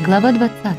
Глава 20.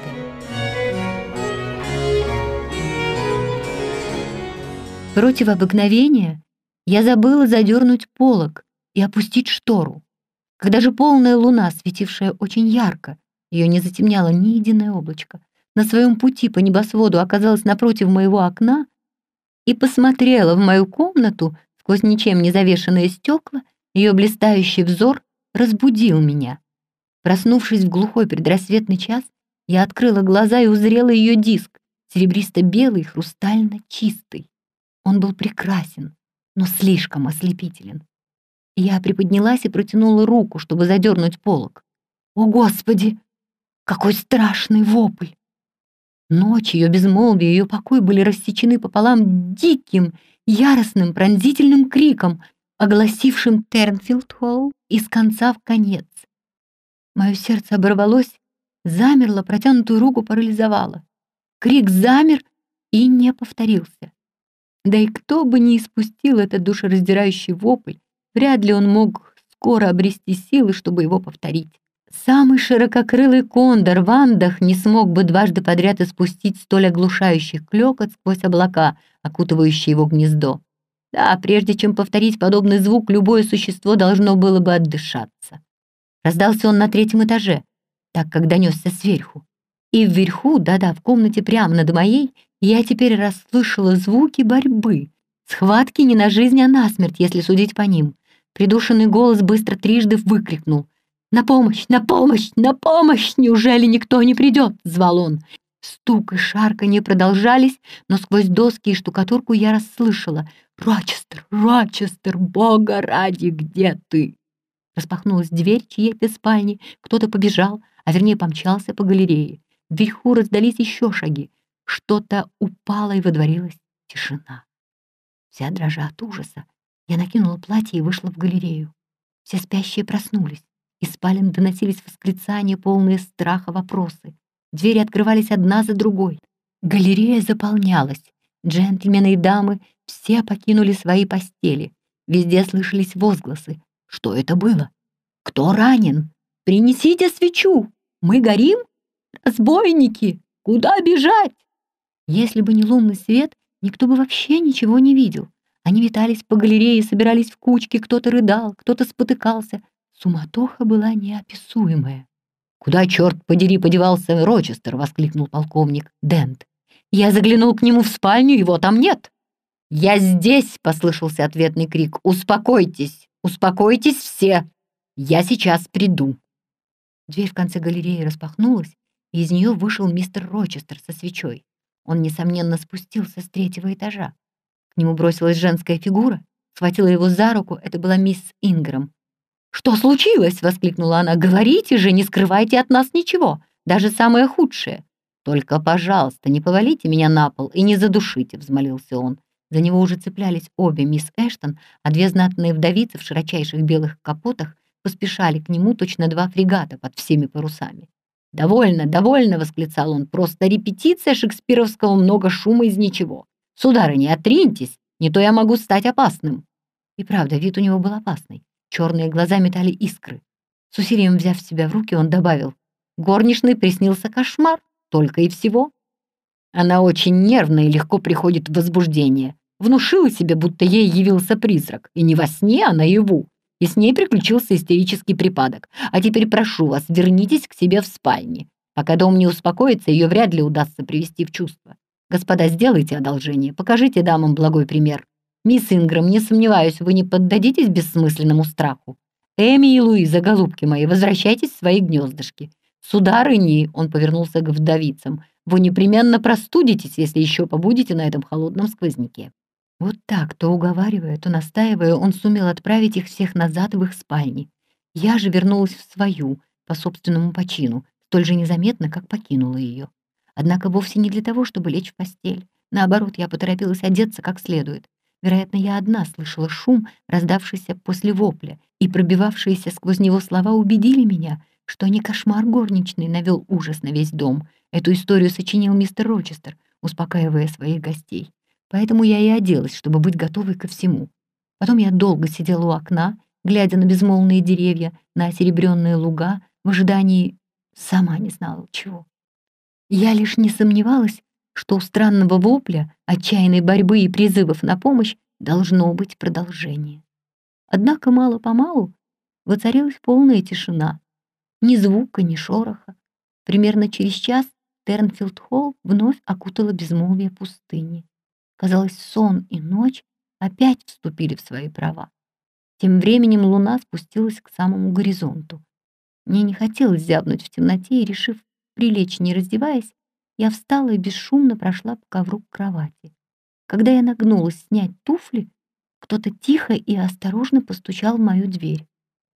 Против обыкновения я забыла задернуть полог и опустить штору. Когда же полная луна, светившая очень ярко, ее не затемняло ни единое облачко, на своем пути по небосводу оказалась напротив моего окна и посмотрела в мою комнату сквозь ничем не завешенные стекла, ее блистающий взор разбудил меня. Проснувшись в глухой предрассветный час, я открыла глаза и узрела ее диск, серебристо-белый, хрустально чистый. Он был прекрасен, но слишком ослепителен. Я приподнялась и протянула руку, чтобы задернуть полог. О, Господи! Какой страшный вопль! Ночь, ее безмолвие, ее покой были рассечены пополам диким, яростным, пронзительным криком, огласившим Тернфилд-Холл из конца в конец. Мое сердце оборвалось, замерло, протянутую руку парализовало. Крик замер и не повторился. Да и кто бы ни испустил этот душераздирающий вопль, вряд ли он мог скоро обрести силы, чтобы его повторить. Самый ширококрылый кондор в Андах не смог бы дважды подряд испустить столь оглушающий клёкот сквозь облака, окутывающие его гнездо. Да, прежде чем повторить подобный звук, любое существо должно было бы отдышаться. Раздался он на 3-м этаже, так как донесся сверху. И вверху, да-да, в комнате прямо над моей, я теперь расслышала звуки борьбы. Схватки не на жизнь, а на смерть, если судить по ним. Придушенный голос быстро трижды выкрикнул: «На помощь! На помощь! На помощь! Неужели никто не придет?» — звал он. Стук и шарканье продолжались, но сквозь доски и штукатурку я расслышала: «Рочестер! Рочестер! Бога ради, где ты?» Распахнулась дверь чьей-то спальни, кто-то побежал, а вернее помчался по галерее. Вверху раздались еще шаги. Что-то упало, и водворилась тишина. Вся дрожа от ужаса, я накинула платье и вышла в галерею. Все спящие проснулись. Из спален доносились восклицания, полные страха вопросы. Двери открывались одна за другой. Галерея заполнялась. Джентльмены и дамы все покинули свои постели. Везде слышались возгласы. Что это было? Кто ранен? Принесите свечу! Мы горим? Разбойники! Куда бежать? Если бы не лунный свет, никто бы вообще ничего не видел. Они витались по галерее, собирались в кучки, кто-то рыдал, кто-то спотыкался. Суматоха была неописуемая. «Куда, черт подери, подевался Рочестер?» — воскликнул полковник Дент. «Я заглянул к нему в спальню, его там нет». «Я здесь!» — послышался ответный крик. «Успокойтесь! Успокойтесь все! Я сейчас приду!» Дверь в конце галереи распахнулась, и из нее вышел мистер Рочестер со свечой. Он, несомненно, спустился с 3-го этажа. К нему бросилась женская фигура, схватила его за руку. Это была мисс Ингрэм. «Что случилось?» — воскликнула она. «Говорите же, не скрывайте от нас ничего, даже самое худшее». «Только, пожалуйста, не повалите меня на пол и не задушите», — взмолился он. За него уже цеплялись обе мисс Эштон, а 2 знатные вдовицы в широчайших белых капотах поспешали к нему, точно 2 фрегата под всеми парусами. «Довольно, довольно!» — восклицал он. «Просто репетиция шекспировского много шума из ничего. Сударыня, отриньтесь, не то я могу стать опасным». И правда, вид у него был опасный. Черные глаза метали искры. С усилием взяв себя в руки, он добавил: «Горничной приснился кошмар, только и всего. Она очень нервна и легко приходит в возбуждение. Внушила себе, будто ей явился призрак. И не во сне, а наяву. И с ней приключился истерический припадок. А теперь прошу вас, вернитесь к себе в спальне. Пока дом не успокоится, ее вряд ли удастся привести в чувство. Господа, сделайте одолжение, покажите дамам благой пример. Мисс Ингрэм, не сомневаюсь, вы не поддадитесь бессмысленному страху. Эми и Луиза, голубки мои, возвращайтесь в свои гнездышки. Сударыни, он повернулся к вдовицам, вы непременно простудитесь, если еще побудете на этом холодном сквозняке». Вот так, то уговаривая, то настаивая, он сумел отправить их всех назад в их спальни. Я же вернулась в свою, по собственному почину, столь же незаметно, как покинула ее. Однако вовсе не для того, чтобы лечь в постель. Наоборот, я поторопилась одеться как следует. Вероятно, я одна слышала шум, раздавшийся после вопля, и пробивавшиеся сквозь него слова убедили меня, что не кошмар горничный навел ужас на весь дом. Эту историю сочинил мистер Рочестер, успокаивая своих гостей. Поэтому я и оделась, чтобы быть готовой ко всему. Потом я долго сидела у окна, глядя на безмолвные деревья, на серебряные луга, в ожидании сама не знала чего. Я лишь не сомневалась, что у странного вопля, отчаянной борьбы и призывов на помощь должно быть продолжение. Однако мало-помалу воцарилась полная тишина. Ни звука, ни шороха. Примерно через час Тернфилд-Холл вновь окутало безмолвие пустыни. Казалось, сон и ночь опять вступили в свои права. Тем временем луна спустилась к самому горизонту. Мне не хотелось зябнуть в темноте, и, решив прилечь, не раздеваясь, я встала и бесшумно прошла по ковру к кровати. Когда я нагнулась снять туфли, кто-то тихо и осторожно постучал в мою дверь.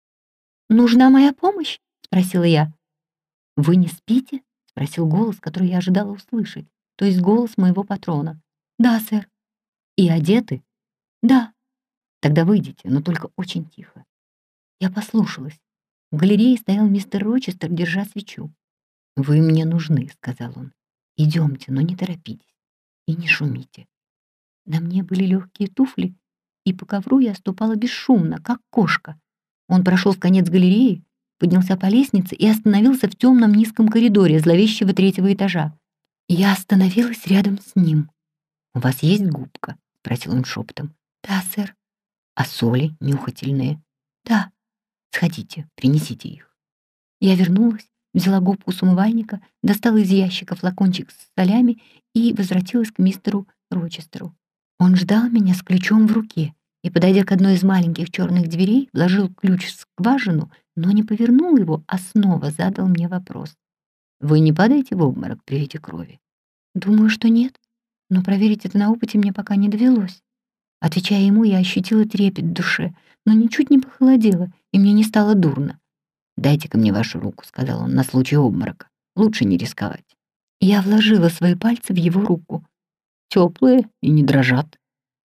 «Нужна моя помощь?» — спросила я. «Вы не спите?» — спросил голос, который я ожидала услышать, то есть голос моего патрона. «Да, сэр». «И одеты?» «Да». «Тогда выйдите, но только очень тихо». Я послушалась. В галерее стоял мистер Рочестер, держа свечу. «Вы мне нужны», — сказал он. «Идемте, но не торопитесь и не шумите». На мне были легкие туфли, и по ковру я ступала бесшумно, как кошка. Он прошел в конец галереи, поднялся по лестнице и остановился в темном низком коридоре зловещего 3-го этажа. Я остановилась рядом с ним. «У вас есть губка?» — спросил он шепотом. «Да, сэр». «А соли нюхательные?» «Да». «Сходите, принесите их». Я вернулась, взяла губку с умывальника, достала из ящика флакончик с солями и возвратилась к мистеру Рочестеру. Он ждал меня с ключом в руке и, подойдя к одной из маленьких черных дверей, вложил ключ в скважину, но не повернул его, а снова задал мне вопрос. «Вы не падаете в обморок при виде крови?» «Думаю, что нет, но проверить это на опыте мне пока не довелось». Отвечая ему, я ощутила трепет в душе, но ничуть не похолодела, и мне не стало дурно. «Дайте-ка мне вашу руку», — сказал он, — «на случай обморока. Лучше не рисковать». Я вложила свои пальцы в его руку. «Теплые и не дрожат»,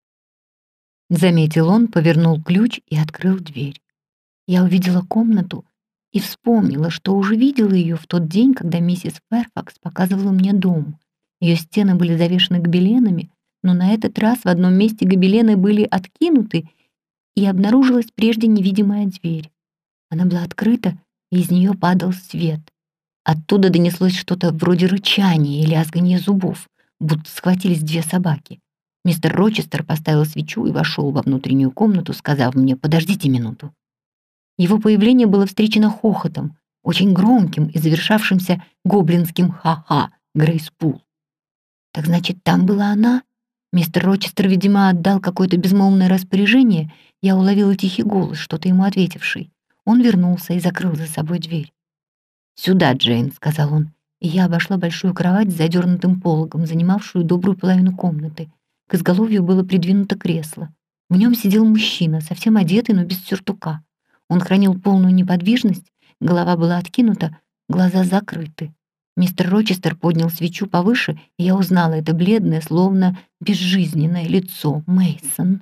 — заметил он, повернул ключ и открыл дверь. Я увидела комнату и вспомнила, что уже видела ее в тот день, когда миссис Фэрфакс показывала мне дом. Ее стены были завешаны гобеленами, но на этот раз в одном месте гобелены были откинуты, и обнаружилась прежде невидимая дверь. Она была открыта, и из нее падал свет. Оттуда донеслось что-то вроде рычания или лязганья зубов, будто схватились две собаки. Мистер Рочестер поставил свечу и вошел во внутреннюю комнату, сказав мне: «Подождите минуту». Его появление было встречено хохотом, очень громким и завершавшимся гоблинским «ха-ха» Грейс Пул. Так значит, там была она? Мистер Рочестер, видимо, отдал какое-то безмолвное распоряжение. Я уловила тихий голос, что-то ему ответивший. Он вернулся и закрыл за собой дверь. «Сюда, Джейн», — сказал он, и я обошла большую кровать с задернутым пологом, занимавшую добрую половину комнаты. К изголовью было придвинуто кресло. В нем сидел мужчина, совсем одетый, но без сюртука. Он хранил полную неподвижность, голова была откинута, глаза закрыты. Мистер Рочестер поднял свечу повыше, и я узнала это бледное, словно безжизненное лицо Мейсон.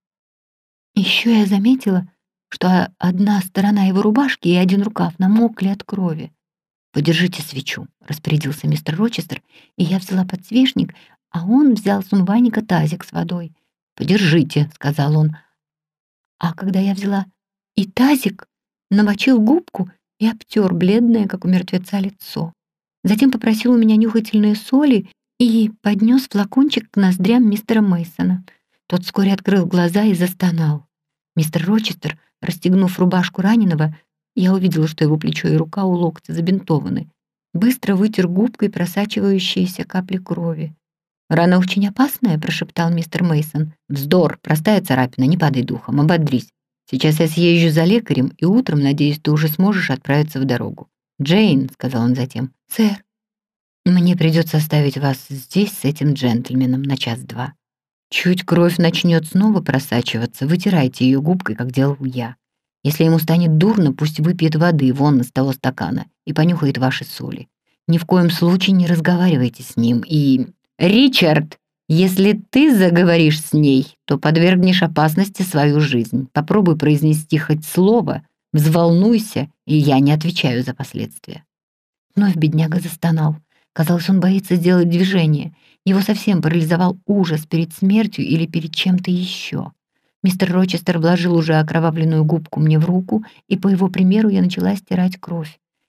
Еще я заметила, что одна сторона его рубашки и один рукав намокли от крови. «Подержите свечу», — распорядился мистер Рочестер, и я взяла подсвечник, а он взял с умывальника тазик с водой. «Подержите», — сказал он. А когда я взяла и тазик, намочил губку и обтер бледное, как у мертвеца, лицо. Затем попросил у меня нюхательные соли и поднес флакончик к ноздрям мистера Мейсона. Тот вскоре открыл глаза и застонал. Мистер Рочестер, расстегнув рубашку раненого, я увидела, что его плечо и рука у локтя забинтованы, быстро вытер губкой просачивающиеся капли крови. «Рана очень опасная», — прошептал мистер Мейсон. «Вздор, простая царапина, не падай духом, ободрись. Сейчас я съезжу за лекарем, и утром, надеюсь, ты уже сможешь отправиться в дорогу». «Джейн», — сказал он затем. «Сэр». «Мне придется оставить вас здесь с этим джентльменом на час-два. Чуть кровь начнет снова просачиваться, вытирайте ее губкой, как делал я. Если ему станет дурно, пусть выпьет воды вон из того стакана и понюхает ваши соли. Ни в коем случае не разговаривайте с ним и... «Ричард, если ты заговоришь с ней, то подвергнешь опасности свою жизнь. Попробуй произнести хоть слово, взволнуйся, и я не отвечаю за последствия». Вновь бедняга застонал. Казалось, он боится сделать движение. Его совсем парализовал ужас перед смертью или перед чем-то еще. Мистер Рочестер вложил уже окровавленную губку мне в руку, и по его примеру я начала стирать кровь.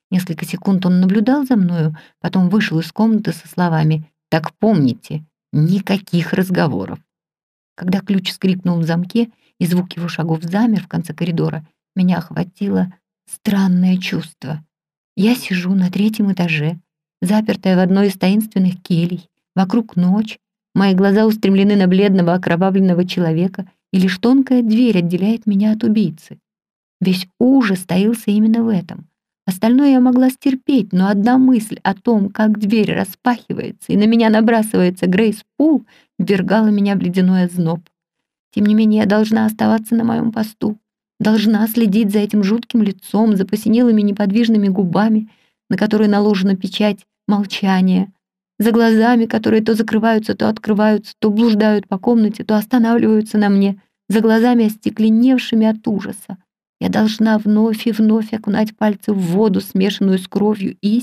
Несколько секунд он наблюдал за мною, потом вышел из комнаты со словами: «Так помните, никаких разговоров». Когда ключ скрипнул в замке и звук его шагов замер в конце коридора, меня охватило странное чувство. Я сижу на 3-м этаже, запертая в одной из таинственных келей. Вокруг ночь, мои глаза устремлены на бледного окровавленного человека, и лишь тонкая дверь отделяет меня от убийцы. Весь ужас таился именно в этом. Остальное я могла стерпеть, но одна мысль о том, как дверь распахивается и на меня набрасывается Грейс Пул, ввергала меня в ледяной озноб. Тем не менее, я должна оставаться на моем посту, должна следить за этим жутким лицом, за посинелыми неподвижными губами, на которые наложена печать молчания, за глазами, которые то закрываются, то открываются, то блуждают по комнате, то останавливаются на мне, за глазами, остекленевшими от ужаса. Я должна вновь и вновь окунать пальцы в воду, смешанную с кровью, и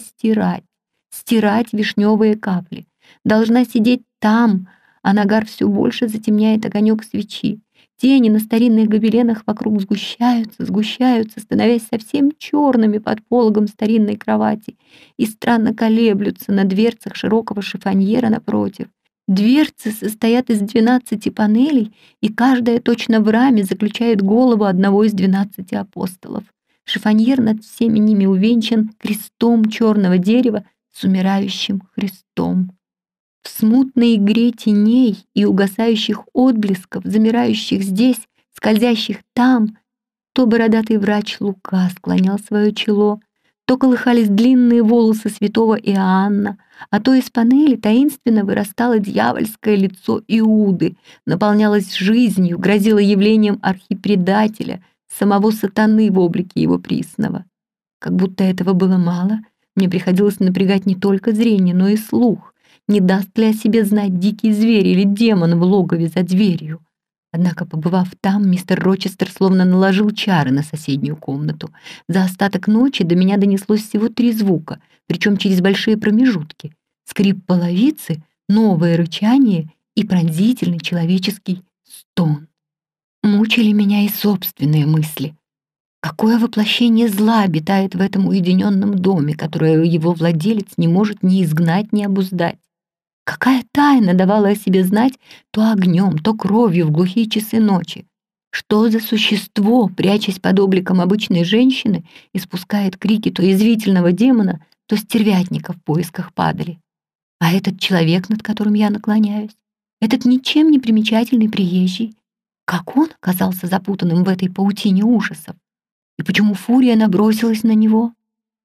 стирать вишневые капли. Должна сидеть там, а нагар все больше затемняет огонек свечи. Тени на старинных гобеленах вокруг сгущаются, становясь совсем черными под пологом старинной кровати и странно колеблются на дверцах широкого шифоньера напротив. Дверцы состоят из 12 панелей, и каждая точно в раме заключает голову одного из 12 апостолов. Шифоньер над всеми ними увенчан крестом черного дерева с умирающим Христом. В смутной игре теней и угасающих отблесков, замирающих здесь, скользящих там, то бородатый врач Лука склонял свое чело, то колыхались длинные волосы святого Иоанна, а то из панели таинственно вырастало дьявольское лицо Иуды, наполнялось жизнью, грозило явлением архипредателя, самого сатаны в облике его присного. Как будто этого было мало, мне приходилось напрягать не только зрение, но и слух. Не даст ли о себе знать дикий зверь или демон в логове за дверью? Однако, побывав там, мистер Рочестер словно наложил чары на соседнюю комнату. За остаток ночи до меня донеслось всего 3 звука, причем через большие промежутки. Скрип половицы, новое рычание и пронзительный человеческий стон. Мучили меня и собственные мысли. Какое воплощение зла обитает в этом уединенном доме, которое его владелец не может ни изгнать, ни обуздать? Какая тайна давала о себе знать то огнем, то кровью в глухие часы ночи? Что за существо, прячась под обликом обычной женщины, испускает крики то язвительного демона, то стервятника в поисках падали? А этот человек, над которым я наклоняюсь, этот ничем не примечательный приезжий, как он оказался запутанным в этой паутине ужасов? И почему фурия набросилась на него?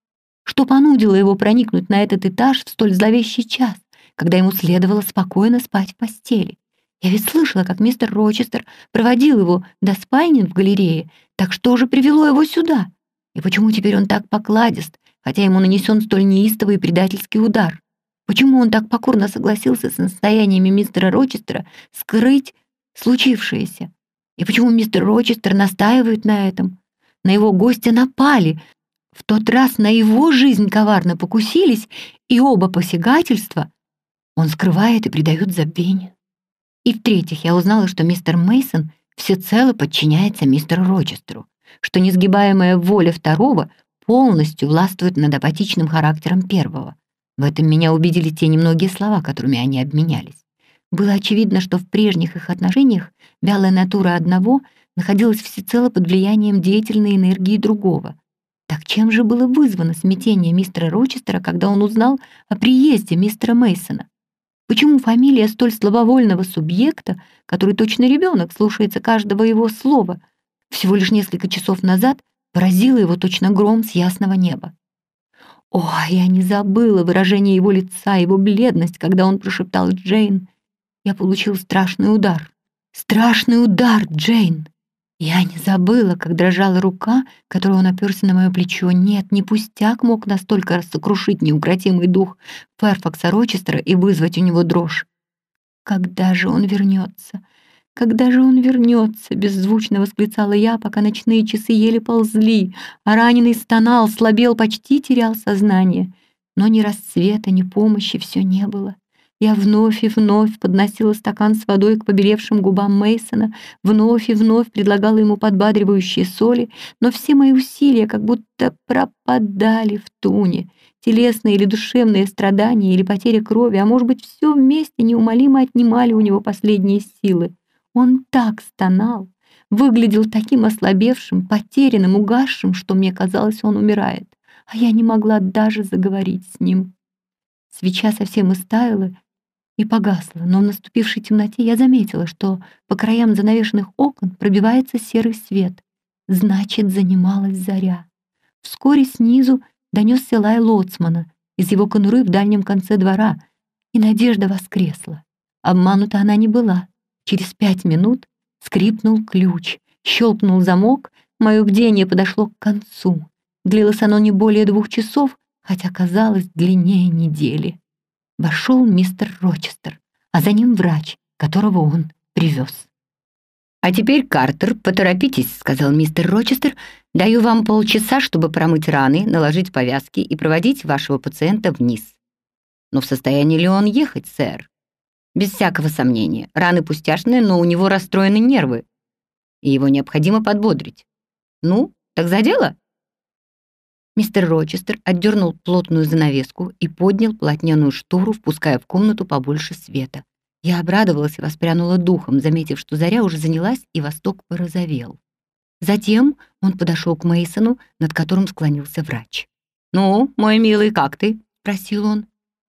Что понудило его проникнуть на этот этаж в столь зловещий час, когда ему следовало спокойно спать в постели? Я ведь слышала, как мистер Рочестер проводил его до спальни в галерее, так что же привело его сюда? И почему теперь он так покладист, хотя ему нанесен столь неистовый и предательский удар? Почему он так покорно согласился с настояниями мистера Рочестера скрыть случившееся? И почему мистер Рочестер настаивает на этом? На его гостя напали. В тот раз на его жизнь коварно покусились, и оба посягательства он скрывает и предает забвению. И в-третьих, я узнала, что мистер Мейсон всецело подчиняется мистеру Рочестеру, что несгибаемая воля второго полностью властвует над апатичным характером первого. В этом меня убедили те немногие слова, которыми они обменялись. Было очевидно, что в прежних их отношениях вялая натура одного находилась всецело под влиянием деятельной энергии другого. Так чем же было вызвано смятение мистера Рочестера, когда он узнал о приезде мистера Мейсона? Почему фамилия столь слабовольного субъекта, который точно ребенок, слушается каждого его слова, всего лишь несколько часов назад поразила его точно гром с ясного неба? О, я не забыла выражение его лица, его бледность, когда он прошептал «Джейн». Я получил страшный удар. Страшный удар, Джейн! Я не забыла, как дрожала рука, которой он оперся на мое плечо. Нет, не пустяк мог настолько сокрушить неукротимый дух Фэрфакса Рочестера и вызвать у него дрожь. «Когда же он вернется? Когда же он вернется?» — беззвучно восклицала я, пока ночные часы еле ползли, а раненый стонал, слабел, почти терял сознание. Но ни рассвета, ни помощи все не было. Я вновь и вновь подносила стакан с водой к побелевшим губам Мейсона, вновь и вновь предлагала ему подбадривающие соли, но все мои усилия как будто пропадали в туне. Телесные или душевные страдания, или потеря крови, а может быть, все вместе неумолимо отнимали у него последние силы. Он так стонал, выглядел таким ослабевшим, потерянным, угасшим, что мне казалось, он умирает, а я не могла даже заговорить с ним. Свеча совсем истаяла и погасла, но в наступившей темноте я заметила, что по краям занавешенных окон пробивается серый свет. Значит, занималась заря. Вскоре снизу донесся лай лоцмана из его конуры в дальнем конце двора, и надежда воскресла. Обманута она не была. Через 5 минут скрипнул ключ, щелкнул замок, мое бдение подошло к концу. Длилось оно не более 2 часов, хотя казалось длиннее недели. Вошел мистер Рочестер, а за ним врач, которого он привез. «А теперь, Картер, поторопитесь», — сказал мистер Рочестер. «Даю вам полчаса, чтобы промыть раны, наложить повязки и проводить вашего пациента вниз». «Но в состоянии ли он ехать, сэр?» «Без всякого сомнения. Раны пустяшные, но у него расстроены нервы, и его необходимо подбодрить. Ну, так за дело?» Мистер Рочестер отдернул плотную занавеску и поднял полотняную штору, впуская в комнату побольше света. Я обрадовалась и воспрянула духом, заметив, что заря уже занялась и восток порозовел. Затем он подошел к Мейсону, над которым склонился врач. «Ну, мой милый, как ты?» — спросил он.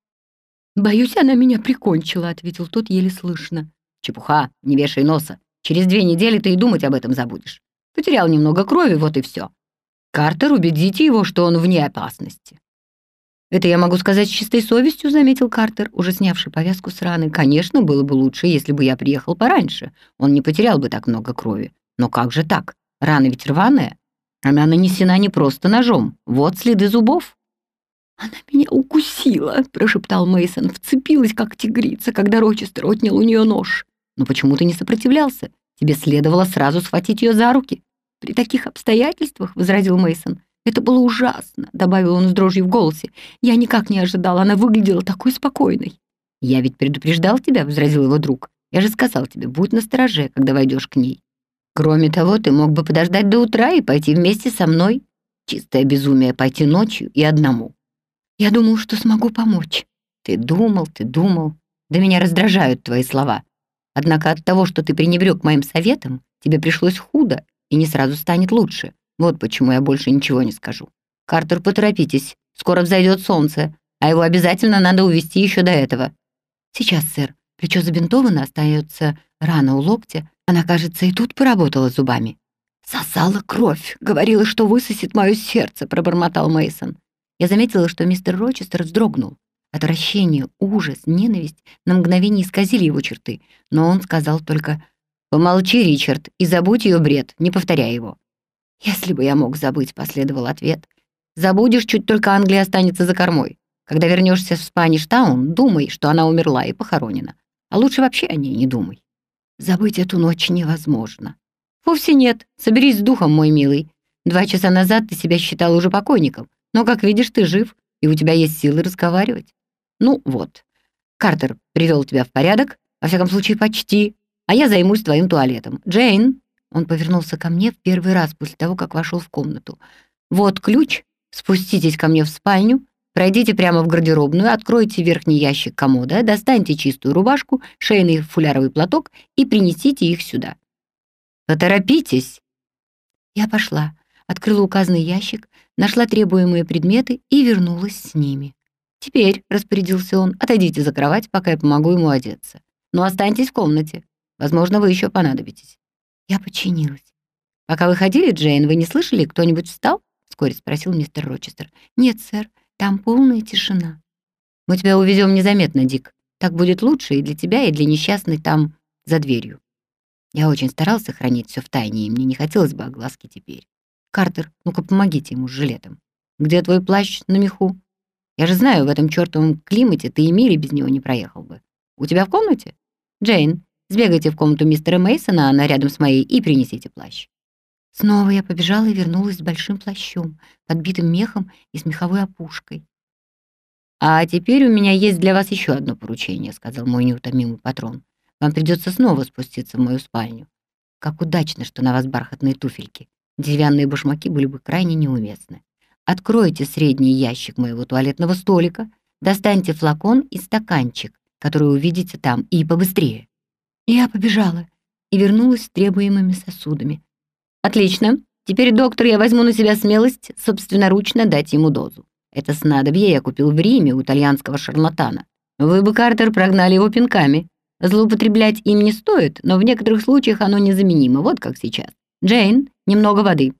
«Боюсь, она меня прикончила», — ответил тот еле слышно. «Чепуха, не вешай носа. Через 2 недели ты и думать об этом забудешь. Потерял немного крови, вот и все. Картер, убедите его, что он вне опасности». «Это я могу сказать с чистой совестью», — заметил Картер, уже снявший повязку с раны. «Конечно, было бы лучше, если бы я приехал пораньше. Он не потерял бы так много крови. Но как же так? Рана ведь рваная. Она нанесена не просто ножом. Вот следы зубов». «Она меня укусила», — прошептал Мейсон, вцепилась, как тигрица, когда Рочестер отнял у нее нож. «Но почему ты не сопротивлялся? Тебе следовало сразу схватить ее за руки». «При таких обстоятельствах», — возразил Мейсон, — «это было ужасно», — добавил он с дрожью в голосе. «Я никак не ожидал, она выглядела такой спокойной». «Я ведь предупреждал тебя», — возразил его друг. «Я же сказал тебе, будь настороже, когда войдешь к ней. Кроме того, ты мог бы подождать до утра и пойти вместе со мной. Чистое безумие пойти ночью и одному». «Я думал, что смогу помочь». Ты думал. Да меня раздражают твои слова. Однако от того, что ты пренебрег моим советом, тебе пришлось худо и не сразу станет лучше. Вот почему я больше ничего не скажу. Картер, поторопитесь, скоро взойдет солнце, а его обязательно надо увезти еще до этого». «Сейчас, сэр. Плечо забинтовано, остается рана у локтя. Она, кажется, и тут поработала зубами». «Сосала кровь, говорила, что высосет мое сердце», — пробормотал Мейсон. Я заметила, что мистер Рочестер вздрогнул. Отвращение, ужас, ненависть на мгновение исказили его черты, но он сказал только: «Помолчи, Ричард, и забудь ее бред, не повторяй его». «Если бы я мог забыть», — последовал ответ. «Забудешь, чуть только Англия останется за кормой. Когда вернешься в Спаништаун, думай, что она умерла и похоронена. А лучше вообще о ней не думай. Забыть эту ночь невозможно». «Вовсе нет. Соберись с духом, мой милый. 2 часа назад ты себя считал уже покойником, но, как видишь, ты жив, и у тебя есть силы разговаривать. Ну вот, Картер привел тебя в порядок, во всяком случае почти, а я займусь твоим туалетом. Джейн». Он повернулся ко мне в первый раз после того, как вошел в комнату. «Вот ключ, спуститесь ко мне в спальню, пройдите прямо в гардеробную, откройте верхний ящик комода, достаньте чистую рубашку, шейный фуляровый платок и принесите их сюда. Поторопитесь». Я пошла, открыла указанный ящик, нашла требуемые предметы и вернулась с ними. «Теперь», — распорядился он, — «отойдите за кровать, пока я помогу ему одеться. Но останьтесь в комнате. Возможно, вы еще понадобитесь». Я подчинилась. «Пока вы ходили, Джейн, вы не слышали, кто-нибудь встал?» — вскоре спросил мистер Рочестер. «Нет, сэр, там полная тишина». «Мы тебя увезем незаметно, Дик. Так будет лучше и для тебя, и для несчастной там, за дверью». Я очень старался хранить все в тайне, и мне не хотелось бы огласки теперь. «Картер, ну-ка помогите ему с жилетом. Где твой плащ на меху? Я же знаю, в этом чертовом климате ты и мили без него не проехал бы. У тебя в комнате? Джейн, сбегайте в комнату мистера Мейсона, она рядом с моей, и принесите плащ». Снова я побежала и вернулась с большим плащом, подбитым мехом и с меховой опушкой. «А теперь у меня есть для вас еще одно поручение», — сказал мой неутомимый патрон. «Вам придется снова спуститься в мою спальню. Как удачно, что на вас бархатные туфельки. Деревянные башмаки были бы крайне неуместны. Откройте средний ящик моего туалетного столика, достаньте флакон и стаканчик, который увидите там, и побыстрее». Я побежала и вернулась с требуемыми сосудами. «Отлично. Теперь, доктор, я возьму на себя смелость собственноручно дать ему дозу. Это снадобье я купил в Риме у итальянского шарлатана. Вы бы, Картер, прогнали его пинками. Злоупотреблять им не стоит, но в некоторых случаях оно незаменимо, вот как сейчас. Джейн, немного воды».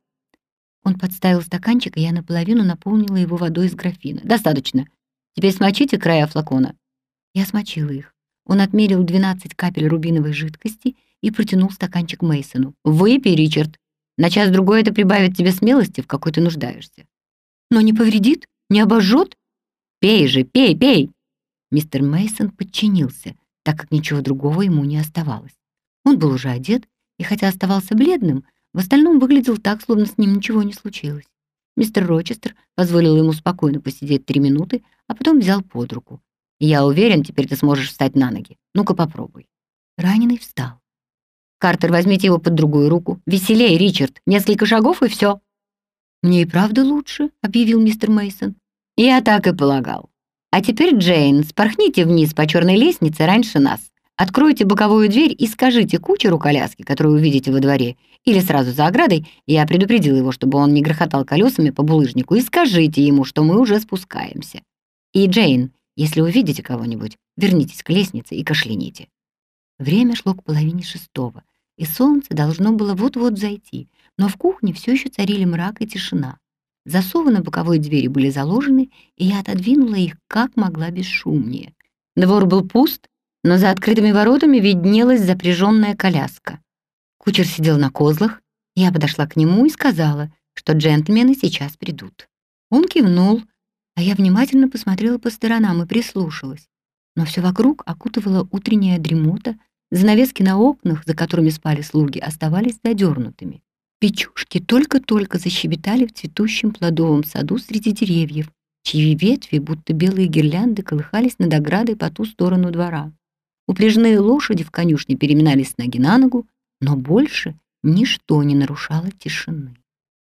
Он подставил стаканчик, и я наполовину наполнила его водой из графина. «Достаточно. Теперь смочите края флакона». Я смочила их. Он отмерил 12 капель рубиновой жидкости и протянул стаканчик Мейсону. «Выпей, Ричард. На час-другой это прибавит тебе смелости, в какой ты нуждаешься». «Но не повредит? Не обожжет?» «Пей же, пей, пей!» Мистер Мейсон подчинился, так как ничего другого ему не оставалось. Он был уже одет, и хотя оставался бледным, в остальном выглядел так, словно с ним ничего не случилось. Мистер Рочестер позволил ему спокойно посидеть 3 минуты, а потом взял под руку. «Я уверен, теперь ты сможешь встать на ноги. Ну-ка попробуй». Раненый встал. «Картер, возьмите его под другую руку. Веселей, Ричард. Несколько шагов и все». «Мне и правда лучше», — объявил мистер Мейсон. «Я так и полагал. А теперь, Джейн, спорхните вниз по черной лестнице раньше нас. Откройте боковую дверь и скажите кучеру коляски, которую увидите во дворе, или сразу за оградой, я предупредил его, чтобы он не грохотал колесами по булыжнику, и скажите ему, что мы уже спускаемся. И, Джейн, если увидите кого-нибудь, вернитесь к лестнице и кашляните». Время шло к 5:30, и солнце должно было вот-вот взойти, но в кухне все еще царили мрак и тишина. Засовы на боковой двери были заложены, и я отодвинула их как могла бесшумнее. Двор был пуст, но за открытыми воротами виднелась запряженная коляска. Кучер сидел на козлах, я подошла к нему и сказала, что джентльмены сейчас придут. Он кивнул, а я внимательно посмотрела по сторонам и прислушалась. Но все вокруг окутывала утренняя дремота, занавески на окнах, за которыми спали слуги, оставались задернутыми. Печушки только-только защебетали в цветущем плодовом саду среди деревьев, чьи ветви, будто белые гирлянды, колыхались над оградой по ту сторону двора. Упряжные лошади в конюшне переминались с ноги на ногу, но больше ничто не нарушало тишины.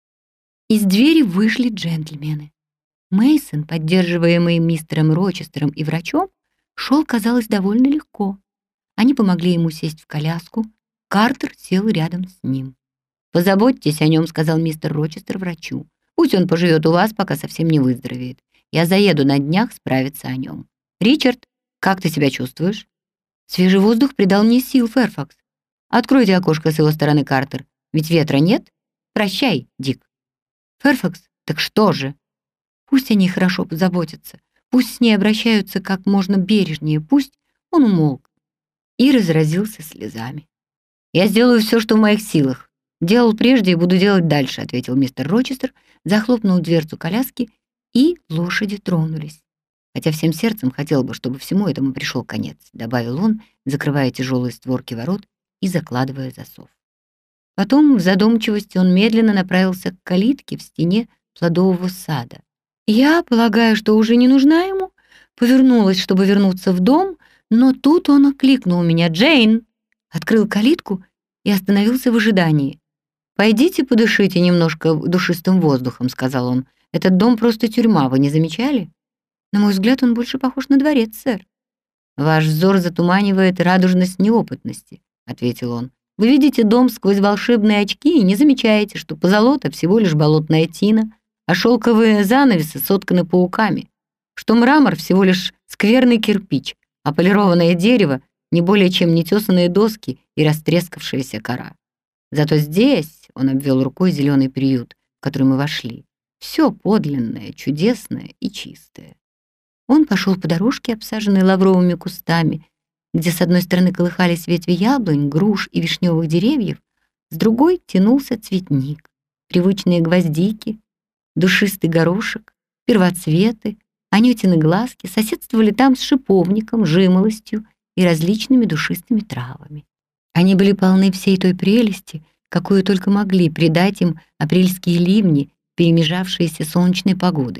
Из двери вышли джентльмены. Мейсон, поддерживаемый мистером Рочестером и врачом, шел, казалось, довольно легко. Они помогли ему сесть в коляску. Картер сел рядом с ним. «Позаботьтесь о нем», — сказал мистер Рочестер врачу. «Пусть он поживет у вас, пока совсем не выздоровеет. Я заеду на днях справиться о нем. Ричард, как ты себя чувствуешь?» «Свежий воздух придал мне сил, Фэрфакс. Откройте окошко с его стороны, Картер. Ведь ветра нет. Прощай, Дик». «Фэрфакс, так что же?» «Пусть они хорошо позаботятся. Пусть с ней обращаются как можно бережнее. Пусть...» Он умолк и разразился слезами. «Я сделаю все, что в моих силах. Делал прежде и буду делать дальше», — ответил мистер Рочестер, захлопнул дверцу коляски, и лошади тронулись. «Хотя всем сердцем хотел бы, чтобы всему этому пришел конец», — добавил он, закрывая тяжелые створки ворот и закладывая засов. Потом в задумчивости он медленно направился к калитке в стене плодового сада. Я, полагая, что уже не нужна ему, повернулась, чтобы вернуться в дом, но тут он окликнул меня: «Джейн!» Открыл калитку и остановился в ожидании. «Пойдите подышите немножко душистым воздухом», — сказал он. «Этот дом просто тюрьма, вы не замечали?» «На мой взгляд, он больше похож на дворец, сэр». «Ваш взор затуманивает радужность неопытности», — ответил он. «Вы видите дом сквозь волшебные очки и не замечаете, что позолота всего лишь болотная тина, а шелковые занавесы сотканы пауками, что мрамор всего лишь скверный кирпич, а полированное дерево не более чем нетесанные доски и растрескавшаяся кора. Зато здесь, — он обвел рукой зеленый приют, в который мы вошли, — все подлинное, чудесное и чистое». Он пошел по дорожке, обсаженной лавровыми кустами, где с одной стороны колыхались ветви яблонь, груш и вишневых деревьев, с другой тянулся цветник, привычные гвоздики, душистый горошек, первоцветы, анютины глазки соседствовали там с шиповником, жимолостью и различными душистыми травами. Они были полны всей той прелести, какую только могли придать им апрельские ливни, перемежавшиеся солнечной погодой.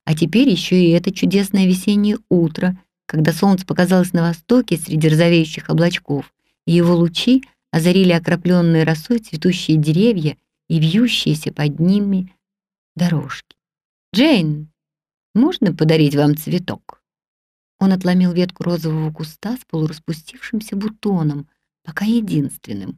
А теперь еще и это чудесное весеннее утро, когда солнце показалось на востоке среди розовеющих облачков, и его лучи озарили окропленные росой цветущие деревья и вьющиеся под ними дорожки. «Джейн, можно подарить вам цветок?» Он отломил ветку розового куста с полураспустившимся бутоном, пока единственным.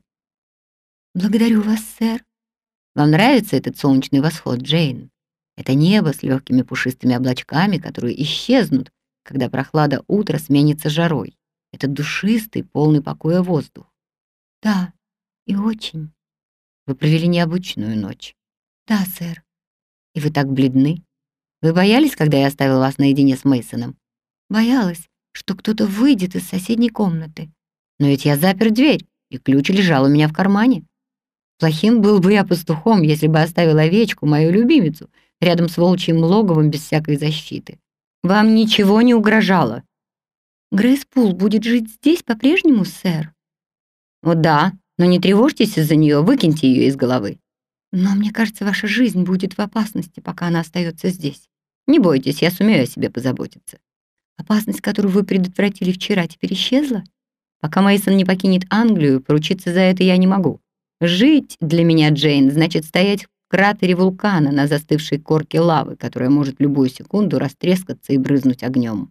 «Благодарю вас, сэр». «Вам нравится этот солнечный восход, Джейн? Это небо с легкими пушистыми облачками, которые исчезнут, когда прохлада утра сменится жарой. Это душистый, полный покоя воздух. Да, и очень. Вы провели необычную ночь. Да, сэр. И вы так бледны. Вы боялись, когда я оставил вас наедине с Мейсоном? Боялась, что кто-то выйдет из соседней комнаты. Но ведь я запер дверь, и ключ лежал у меня в кармане. Плохим был бы я пастухом, если бы оставил овечку, мою любимицу, рядом с волчьим логовом без всякой защиты. Вам ничего не угрожало. Грейс Пул будет жить здесь по-прежнему, сэр? О, да, но не тревожьтесь из-за нее, выкиньте ее из головы. Но мне кажется, ваша жизнь будет в опасности, пока она остается здесь. Не бойтесь, я сумею о себе позаботиться. Опасность, которую вы предотвратили вчера, теперь исчезла? Пока Мейсон не покинет Англию, поручиться за это я не могу. Жить для меня, Джейн, значит стоять в кратере вулкана на застывшей корке лавы, которая может любую секунду растрескаться и брызнуть огнем.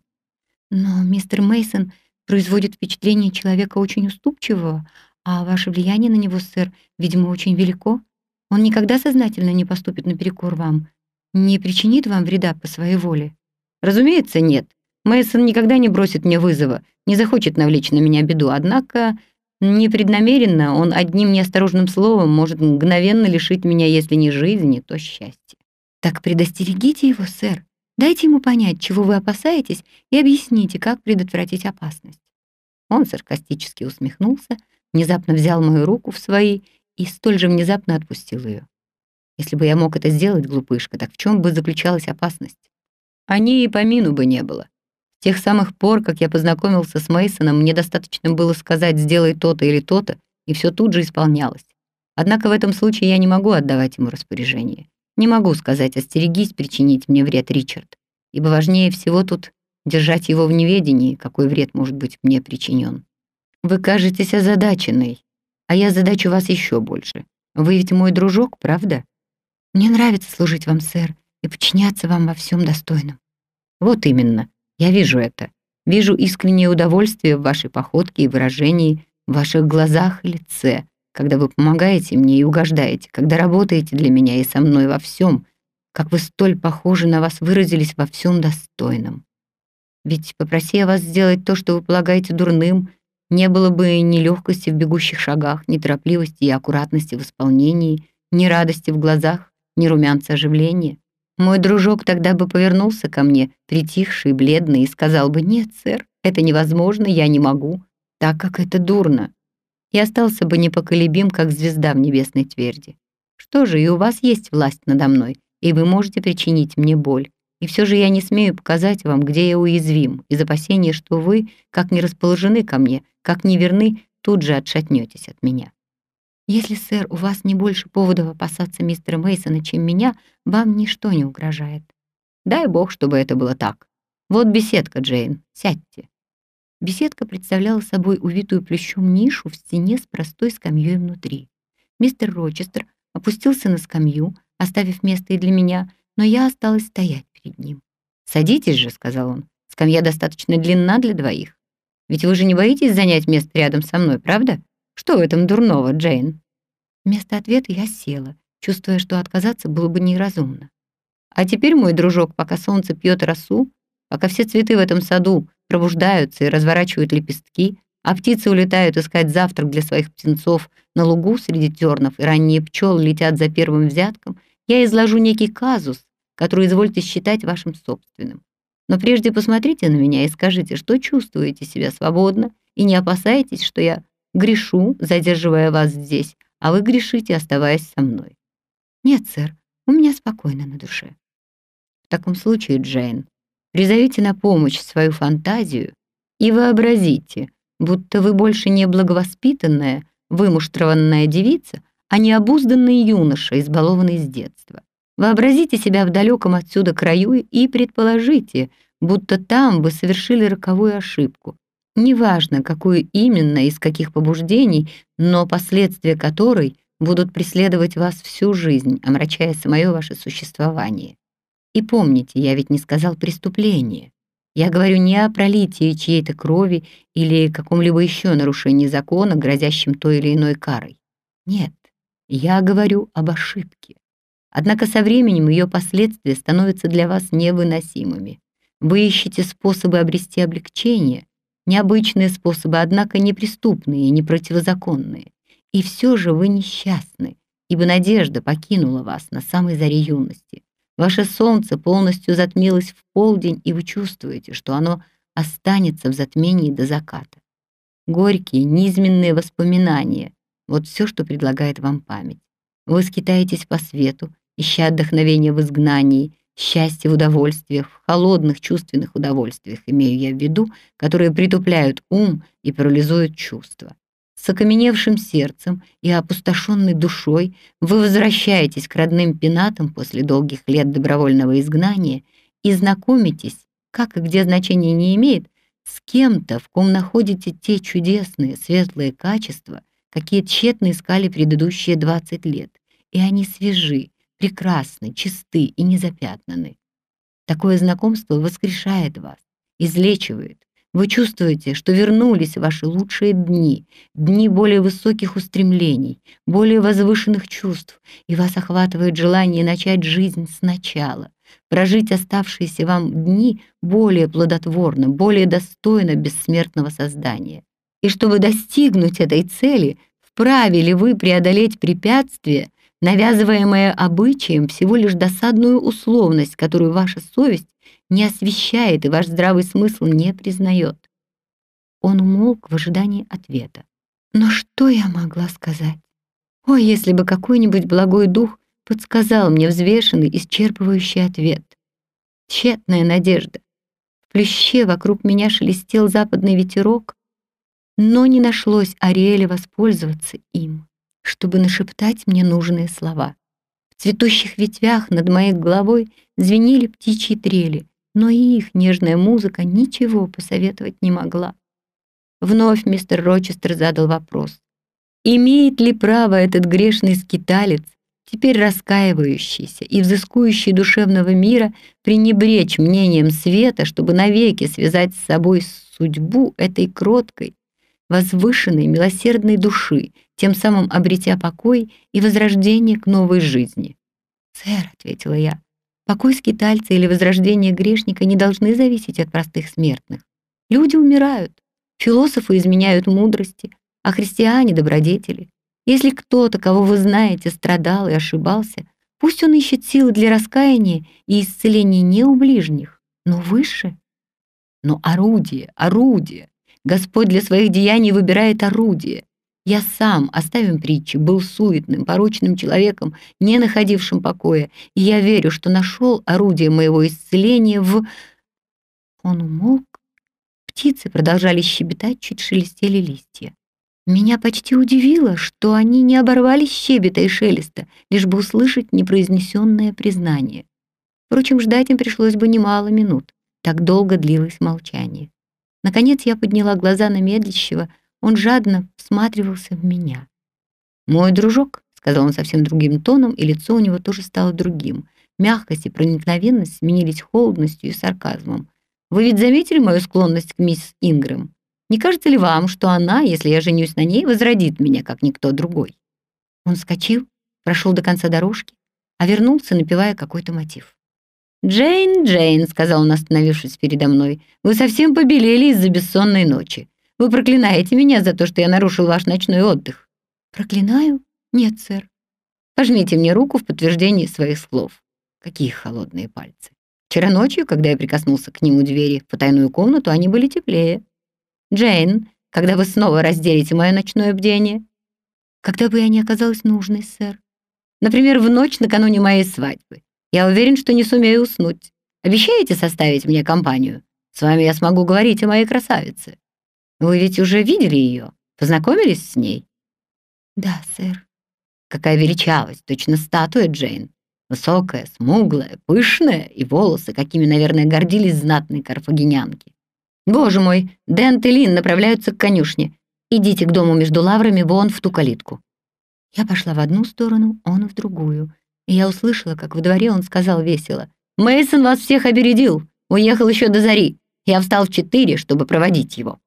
Но мистер Мейсон производит впечатление человека очень уступчивого, а ваше влияние на него, сэр, видимо, очень велико. Он никогда сознательно не поступит наперекор вам, не причинит вам вреда по своей воле. Разумеется, нет. Мейсон никогда не бросит мне вызова, не захочет навлечь на меня беду, однако непреднамеренно он одним неосторожным словом может мгновенно лишить меня, если не жизни, то счастья. Так предостерегите его, сэр. Дайте ему понять, чего вы опасаетесь, и объясните, как предотвратить опасность. Он саркастически усмехнулся, внезапно взял мою руку в свои и столь же внезапно отпустил ее. Если бы я мог это сделать, глупышка, так в чем бы заключалась опасность? О ней и помину бы не было. С тех самых пор, как я познакомился с Мейсоном, мне достаточно было сказать «сделай то-то или то-то», и все тут же исполнялось. Однако в этом случае я не могу отдавать ему распоряжение. Не могу сказать «остерегись причинить мне вред, Ричард», ибо важнее всего тут держать его в неведении, какой вред может быть мне причинен. Вы кажетесь озадаченной, а я задачу вас еще больше. Вы ведь мой дружок, правда? Мне нравится служить вам, сэр, и подчиняться вам во всем достойном. Вот именно. Я вижу это. Вижу искреннее удовольствие в вашей походке и выражении, в ваших глазах и лице, когда вы помогаете мне и угождаете, когда работаете для меня и со мной во всем, как вы столь похожи на вас выразились во всем достойном. Ведь попроси я вас сделать то, что вы полагаете дурным, не было бы ни легкости в бегущих шагах, ни торопливости и аккуратности в исполнении, ни радости в глазах, ни румянца оживления. Мой дружок тогда бы повернулся ко мне, притихший, бледный, и сказал бы: «Нет, сэр, это невозможно, я не могу, так как это дурно». И остался бы непоколебим, как звезда в небесной тверди. Что же, и у вас есть власть надо мной, и вы можете причинить мне боль. И все же я не смею показать вам, где я уязвим, из опасения, что вы, как не расположены ко мне, как не верны, тут же отшатнетесь от меня. Если, сэр, у вас не больше поводов опасаться мистера Мейсона, чем меня, вам ничто не угрожает. Дай бог, чтобы это было так. Вот беседка, Джейн, сядьте. Беседка представляла собой увитую плющом нишу в стене с простой скамьей внутри. Мистер Рочестер опустился на скамью, оставив место и для меня, но я осталась стоять перед ним. «Садитесь же», — сказал он, — «скамья достаточно длинна для двоих. Ведь вы же не боитесь занять место рядом со мной, правда? Что в этом дурного, Джейн?» Вместо ответа я села, чувствуя, что отказаться было бы неразумно. «А теперь, мой дружок, пока солнце пьет росу, пока все цветы в этом саду пробуждаются и разворачивают лепестки, а птицы улетают искать завтрак для своих птенцов на лугу среди тернов, и ранние пчелы летят за первым взятком, я изложу некий казус, который извольте считать вашим собственным. Но прежде посмотрите на меня и скажите, что чувствуете себя свободно и не опасаетесь, что я грешу, задерживая вас здесь, а вы грешите, оставаясь со мной». «Нет, сэр, у меня спокойно на душе». «В таком случае, Джейн, призовите на помощь свою фантазию и вообразите, будто вы больше не благовоспитанная, вымуштрованная девица, а необузданный юноша, избалованный с детства. Вообразите себя в далеком отсюда краю и предположите, будто там вы совершили роковую ошибку. Неважно, какую именно, из каких побуждений, но последствия которой будут преследовать вас всю жизнь, омрачая самое ваше существование. И помните, я ведь не сказал преступление. Я говорю не о пролитии чьей-то крови или каком-либо еще нарушении закона, грозящем той или иной карой. Нет, я говорю об ошибке. Однако со временем ее последствия становятся для вас невыносимыми. Вы ищете способы обрести облегчение, необычные способы, однако неприступные и не противозаконные. И все же вы несчастны, ибо надежда покинула вас на самой заре юности. Ваше солнце полностью затмилось в полдень, и вы чувствуете, что оно останется в затмении до заката. Горькие, низменные воспоминания — вот все, что предлагает вам память. Вы скитаетесь по свету, ища отдохновения в изгнании, счастье в удовольствиях, в холодных чувственных удовольствиях, имею я в виду, которые притупляют ум и парализуют чувства. С окаменевшим сердцем и опустошенной душой вы возвращаетесь к родным пенатам после долгих лет добровольного изгнания и знакомитесь, как и где значения не имеет, с кем-то, в ком находите те чудесные, светлые качества, какие тщетно искали предыдущие 20 лет, и они свежи, прекрасны, чисты и незапятнаны. Такое знакомство воскрешает вас, излечивает. Вы чувствуете, что вернулись ваши лучшие дни, дни более высоких устремлений, более возвышенных чувств, и вас охватывает желание начать жизнь сначала, прожить оставшиеся вам дни более плодотворно, более достойно бессмертного создания. И чтобы достигнуть этой цели, вправе ли вы преодолеть препятствия, навязываемое обычаем, всего лишь досадную условность, которую ваша совесть не освещает и ваш здравый смысл не признает. Он умолк в ожидании ответа. Но что я могла сказать? О, если бы какой-нибудь благой дух подсказал мне взвешенный, исчерпывающий ответ. Тщетная надежда. В плюще вокруг меня шелестел западный ветерок, но не нашлось Ариэля воспользоваться им, чтобы нашептать мне нужные слова. В цветущих ветвях над моей головой звенели птичьи трели, но и их нежная музыка ничего посоветовать не могла. Вновь мистер Рочестер задал вопрос. Имеет ли право этот грешный скиталец, теперь раскаивающийся и взыскующий душевного мира, пренебречь мнением света, чтобы навеки связать с собой судьбу этой кроткой, возвышенной, милосердной души, тем самым обретя покой и возрождение к новой жизни? «Сэр», — ответила я, — «покой скитальца или возрождение грешника не должны зависеть от простых смертных. Люди умирают, философы изменяют мудрости, а христиане — добродетели. Если кто-то, кого вы знаете, страдал и ошибался, пусть он ищет силы для раскаяния и исцеления не у ближних, но выше. Но орудие, орудие. Господь для своих деяний выбирает орудие. Я сам, оставим притчи, был суетным, порочным человеком, не находившим покоя, и я верю, что нашел орудие моего исцеления в...» Он умолк. Птицы продолжали щебетать, чуть шелестели листья. Меня почти удивило, что они не оборвали щебета и шелеста, лишь бы услышать непроизнесенное признание. Впрочем, ждать им пришлось бы немало минут. Так долго длилось молчание. Наконец я подняла глаза на медлящего, он жадно всматривался в меня. «Мой дружок», — сказал он совсем другим тоном, и лицо у него тоже стало другим. Мягкость и проникновенность сменились холодностью и сарказмом. «Вы ведь заметили мою склонность к мисс Ингрэм? Не кажется ли вам, что она, если я женюсь на ней, возродит меня, как никто другой?» Он вскочил, прошел до конца дорожки, а вернулся, напевая какой-то мотив. «Джейн, Джейн», — сказал он, остановившись передо мной, — «вы совсем побелели из-за бессонной ночи. Вы проклинаете меня за то, что я нарушил ваш ночной отдых». «Проклинаю? Нет, сэр». «Пожмите мне руку в подтверждении своих слов». Какие холодные пальцы. Вчера ночью, когда я прикоснулся к ним у двери в потайную комнату, они были теплее. «Джейн, когда вы снова разделите мое ночное бдение?» «Когда бы я не оказалась нужной, сэр». «Например, в ночь накануне моей свадьбы. Я уверен, что не сумею уснуть. Обещаете составить мне компанию? С вами я смогу говорить о моей красавице. Вы ведь уже видели ее? Познакомились с ней?» «Да, сэр». «Какая величавость, точно статуя, Джейн. Высокая, смуглая, пышная, и волосы, какими, наверное, гордились знатные карфагенянки. Боже мой, Дент и Лин направляются к конюшне. Идите к дому между лаврами вон в ту калитку. Я пошла в одну сторону, он в другую. И я услышала, как во дворе он сказал весело: «Мейсон вас всех обередил, уехал еще до зари. Я встал в 4, чтобы проводить его».